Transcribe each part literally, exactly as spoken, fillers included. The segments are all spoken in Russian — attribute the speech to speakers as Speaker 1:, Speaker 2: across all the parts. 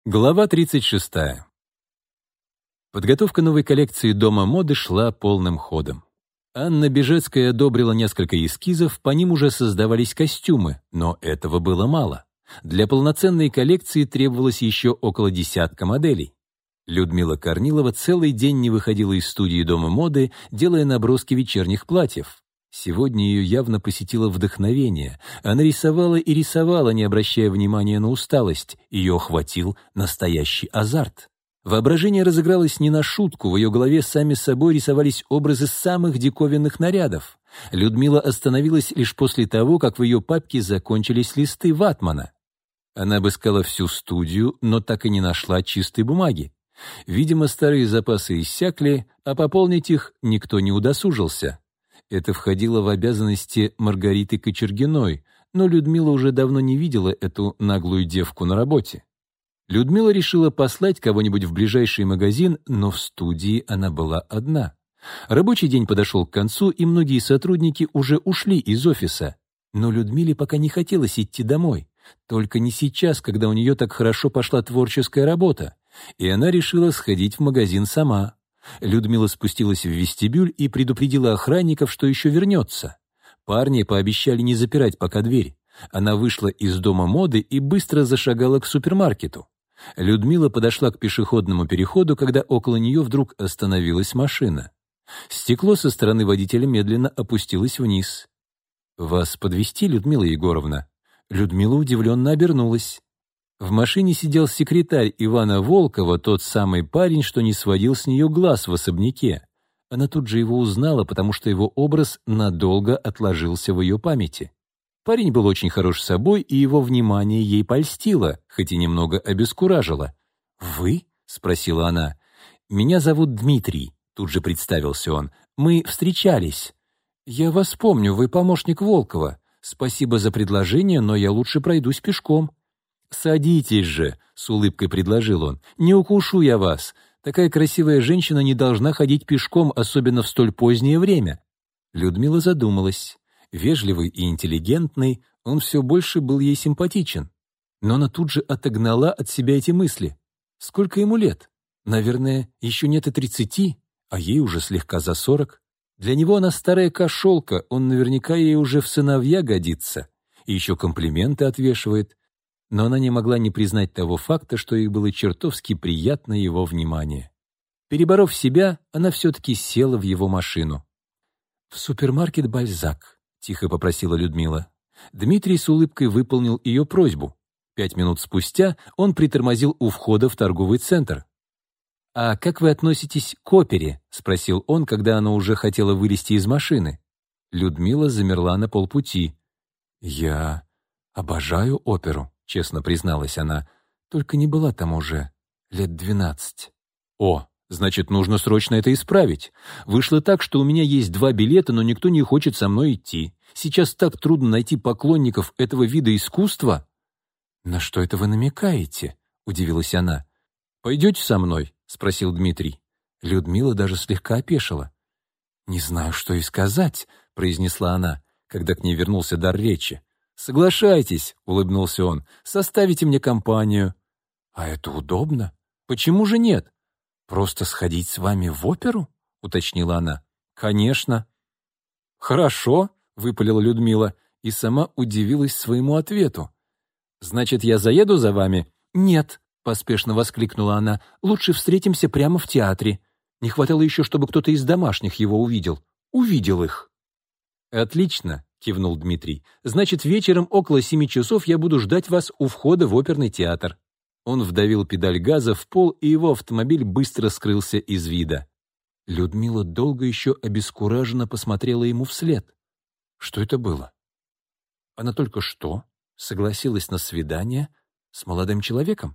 Speaker 1: Глава тридцать шестая. Подготовка новой коллекции Дома моды шла полным ходом. Анна Бежецкая одобрила несколько эскизов, по ним уже создавались костюмы, но этого было мало. Для полноценной коллекции требовалось еще около десятка моделей. Людмила Корнилова целый день не выходила из студии Дома моды, делая наброски вечерних платьев. Сегодня ее явно посетило вдохновение. Она рисовала и рисовала, не обращая внимания на усталость. Ее охватил настоящий азарт. Воображение разыгралось не на шутку, в ее голове сами собой рисовались образы самых диковинных нарядов. Людмила остановилась лишь после того, как в ее папке закончились листы ватмана. Она обыскала всю студию, но так и не нашла чистой бумаги. Видимо, старые запасы иссякли, а пополнить их никто не удосужился. Это входило в обязанности Маргариты Кочергиной, но Людмила уже давно не видела эту наглую девку на работе. Людмила решила послать кого-нибудь в ближайший магазин, но в студии она была одна. Рабочий день подошел к концу, и многие сотрудники уже ушли из офиса. Но Людмиле пока не хотелось идти домой. Только не сейчас, когда у нее так хорошо пошла творческая работа. И она решила сходить в магазин сама. Людмила спустилась в вестибюль и предупредила охранников, что еще вернется. Парни пообещали не запирать пока дверь. Она вышла из Дома моды и быстро зашагала к супермаркету. Людмила подошла к пешеходному переходу, когда около нее вдруг остановилась машина. Стекло со стороны водителя медленно опустилось вниз. «Вас подвезти, Людмила Егоровна?» Людмила удивленно обернулась. В машине сидел секретарь Ивана Волкова, тот самый парень, что не сводил с нее глаз в особняке. Она тут же его узнала, потому что его образ надолго отложился в ее памяти. Парень был очень хорош собой, и его внимание ей польстило, хоть и немного обескуражило. «Вы?» — спросила она. «Меня зовут Дмитрий», — тут же представился он. «Мы встречались». «Я вас помню, вы помощник Волкова. Спасибо за предложение, но я лучше пройдусь пешком». «Садитесь же», — с улыбкой предложил он. «Не укушу я вас. Такая красивая женщина не должна ходить пешком, особенно в столь позднее время». Людмила задумалась. Вежливый и интеллигентный, он все больше был ей симпатичен. Но она тут же отогнала от себя эти мысли. Сколько ему лет? Наверное, еще нет и тридцати, а ей уже слегка за сорок. Для него она старая кошелка, он наверняка ей уже в сыновья годится. И еще комплименты отвешивает. Но она не могла не признать того факта, что ей было чертовски приятно его внимание. Переборов себя, она все-таки села в его машину. «В супермаркет «Бальзак», — тихо попросила Людмила. Дмитрий с улыбкой выполнил ее просьбу. Пять минут спустя он притормозил у входа в торговый центр. «А как вы относитесь к опере?» — спросил он, когда она уже хотела вылезти из машины. Людмила замерла на полпути. «Я обожаю оперу», — честно призналась она, «только не была там уже лет двенадцать». «О, значит, нужно срочно это исправить. Вышло так, что у меня есть два билета, но никто не хочет со мной идти. Сейчас так трудно найти поклонников этого вида искусства». «На что это вы намекаете?» — удивилась она. «Пойдете со мной?» — спросил Дмитрий. Людмила даже слегка опешила. «Не знаю, что и сказать», — произнесла она, когда к ней вернулся дар речи. «Соглашайтесь», — улыбнулся он, — «составите мне компанию». «А это удобно? Почему же нет?» «Просто сходить с вами в оперу?» — уточнила она. «Конечно». «Хорошо», — выпалила Людмила и сама удивилась своему ответу. «Значит, я заеду за вами?» «Нет», — поспешно воскликнула она, — «лучше встретимся прямо в театре. Не хватало еще, чтобы кто-то из домашних его увидел. Увидел их». «Отлично», — кивнул Дмитрий. «Значит, вечером около семи часов я буду ждать вас у входа в оперный театр». Он вдавил педаль газа в пол, и его автомобиль быстро скрылся из вида. Людмила долго еще обескураженно посмотрела ему вслед. Что это было? Она только что согласилась на свидание с молодым человеком?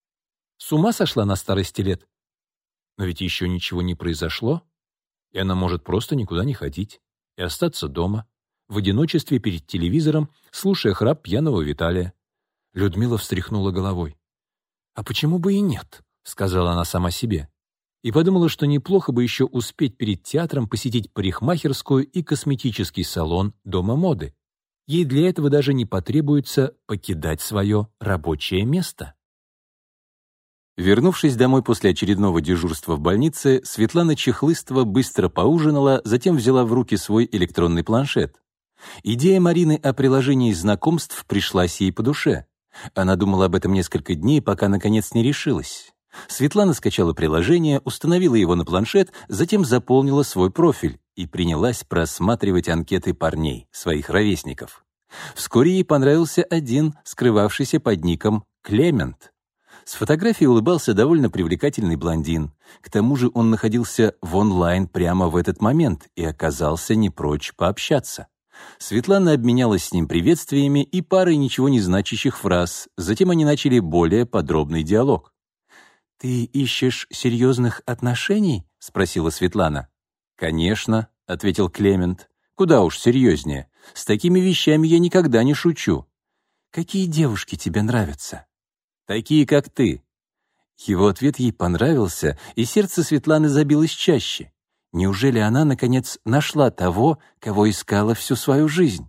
Speaker 1: С ума сошла на старости лет? Но ведь еще ничего не произошло, и она может просто никуда не ходить и остаться дома, в одиночестве перед телевизором, слушая храп пьяного Виталия. Людмила встряхнула головой. «А почему бы и нет?» — сказала она сама себе. И подумала, что неплохо бы еще успеть перед театром посетить парикмахерскую и косметический салон Дома моды. Ей для этого даже не потребуется покидать свое рабочее место. Вернувшись домой после очередного дежурства в больнице, Светлана Чехлыстова быстро поужинала, затем взяла в руки свой электронный планшет. Идея Марины о приложении знакомств пришлась ей по душе. Она думала об этом несколько дней, пока, наконец, не решилась. Светлана скачала приложение, установила его на планшет, затем заполнила свой профиль и принялась просматривать анкеты парней, своих ровесников. Вскоре ей понравился один, скрывавшийся под ником Клемент. С фотографией улыбался довольно привлекательный блондин. К тому же он находился в онлайн прямо в этот момент и оказался не прочь пообщаться. Светлана обменялась с ним приветствиями и парой ничего не значащих фраз. Затем они начали более подробный диалог. «Ты ищешь серьезных отношений?» — спросила Светлана. «Конечно», — ответил Клемент. «Куда уж серьезнее. С такими вещами я никогда не шучу». «Какие девушки тебе нравятся?» «Такие, как ты». Его ответ ей понравился, и сердце Светланы забилось чаще. Неужели она, наконец, нашла того, кого искала всю свою жизнь?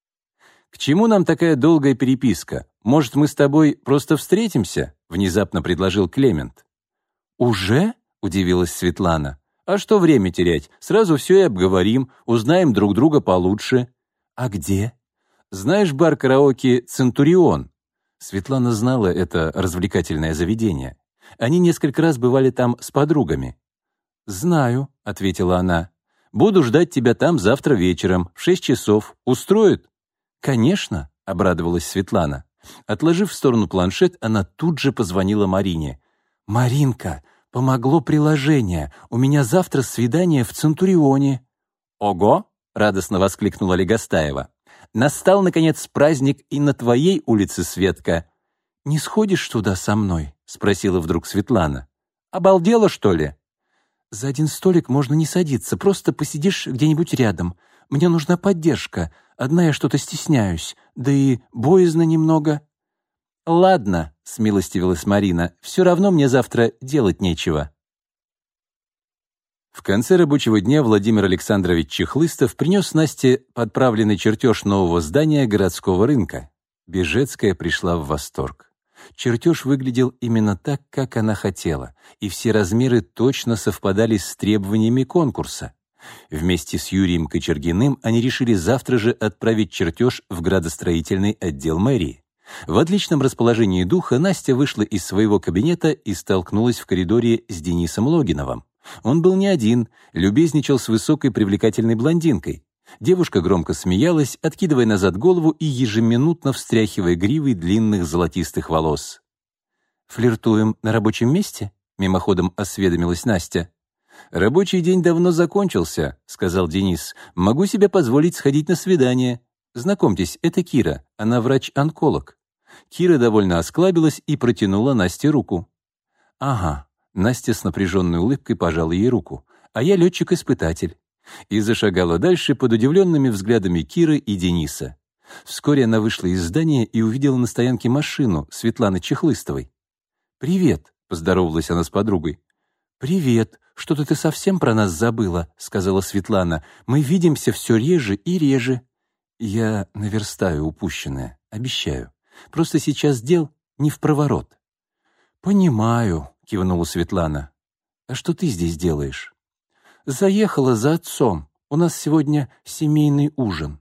Speaker 1: «К чему нам такая долгая переписка? Может, мы с тобой просто встретимся?» — внезапно предложил Клемент. «Уже?» — удивилась Светлана. «А что время терять? Сразу все и обговорим, узнаем друг друга получше». «А где?» «Знаешь бар-караоке «Центурион»?» Светлана знала это развлекательное заведение. Они несколько раз бывали там с подругами. «Знаю», — ответила она. «Буду ждать тебя там завтра вечером, в шесть часов. Устроит?» «Конечно», — обрадовалась Светлана. Отложив в сторону планшет, она тут же позвонила Марине. «Маринка, помогло приложение. У меня завтра свидание в Центурионе». «Ого!» — радостно воскликнула Легостаева. «Настал, наконец, праздник и на твоей улице, Светка». «Не сходишь туда со мной?» — спросила вдруг Светлана. «Обалдела, что ли?» «За один столик можно не садиться, просто посидишь где-нибудь рядом. Мне нужна поддержка. Одна я что-то стесняюсь, да и боязно немного». «Ладно», — смилостивилась Марина, «все равно мне завтра делать нечего». В конце рабочего дня Владимир Александрович Чехлыстов принес Насте подправленный чертеж нового здания городского рынка. Бежецкая пришла в восторг. Чертеж выглядел именно так, как она хотела, и все размеры точно совпадали с требованиями конкурса. Вместе с Юрием Кочергиным они решили завтра же отправить чертеж в градостроительный отдел мэрии. В отличном расположении духа Настя вышла из своего кабинета и столкнулась в коридоре с Денисом Логиновым. Он был не один, любезничал с высокой привлекательной блондинкой. Девушка громко смеялась, откидывая назад голову и ежеминутно встряхивая гривой длинных золотистых волос. «Флиртуем на рабочем месте?» — мимоходом осведомилась Настя. «Рабочий день давно закончился», — сказал Денис. «Могу себе позволить сходить на свидание. Знакомьтесь, это Кира, она врач-онколог». Кира довольно осклабилась и протянула Насте руку. «Ага». Настя с напряженной улыбкой пожала ей руку. «А я летчик-испытатель». И зашагала дальше под удивленными взглядами Киры и Дениса. Вскоре она вышла из здания и увидела на стоянке машину Светланы Чехлыстовой. «Привет», — поздоровалась она с подругой. «Привет, что-то ты совсем про нас забыла», — сказала Светлана. «Мы видимся все реже и реже». «Я наверстаю упущенное, обещаю. Просто сейчас дел не впроворот». «Понимаю», — кивнула Светлана. «А что ты здесь делаешь?» «Заехала за отцом. У нас сегодня семейный ужин».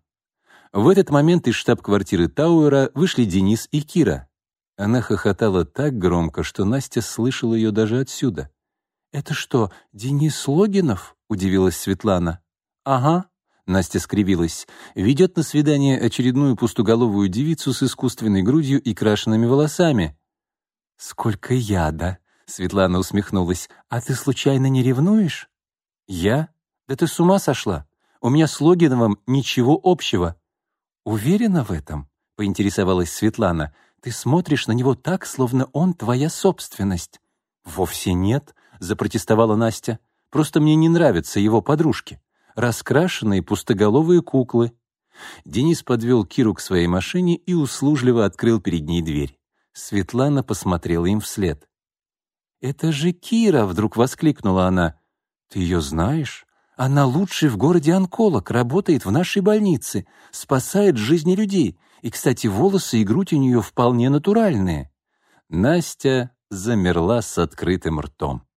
Speaker 1: В этот момент из штаб-квартиры Тауэра вышли Денис и Кира. Она хохотала так громко, что Настя слышала ее даже отсюда. «Это что, Денис Логинов?» — удивилась Светлана. «Ага», — Настя скривилась. «Ведет на свидание очередную пустоголовую девицу с искусственной грудью и крашенными волосами». «Сколько яда!» — Светлана усмехнулась. «А ты случайно не ревнуешь?» «Я? Да ты с ума сошла? У меня с Логиновым ничего общего». «Уверена в этом?» — поинтересовалась Светлана. «Ты смотришь на него так, словно он твоя собственность». «Вовсе нет», — запротестовала Настя. «Просто мне не нравятся его подружки. Раскрашенные пустоголовые куклы». Денис подвел Киру к своей машине и услужливо открыл перед ней дверь. Светлана посмотрела им вслед. «Это же Кира!» — вдруг воскликнула она. «Ты ее знаешь? Она лучший в городе онколог, работает в нашей больнице, спасает жизни людей. И, кстати, волосы и грудь у нее вполне натуральные». Настя замерла с открытым ртом.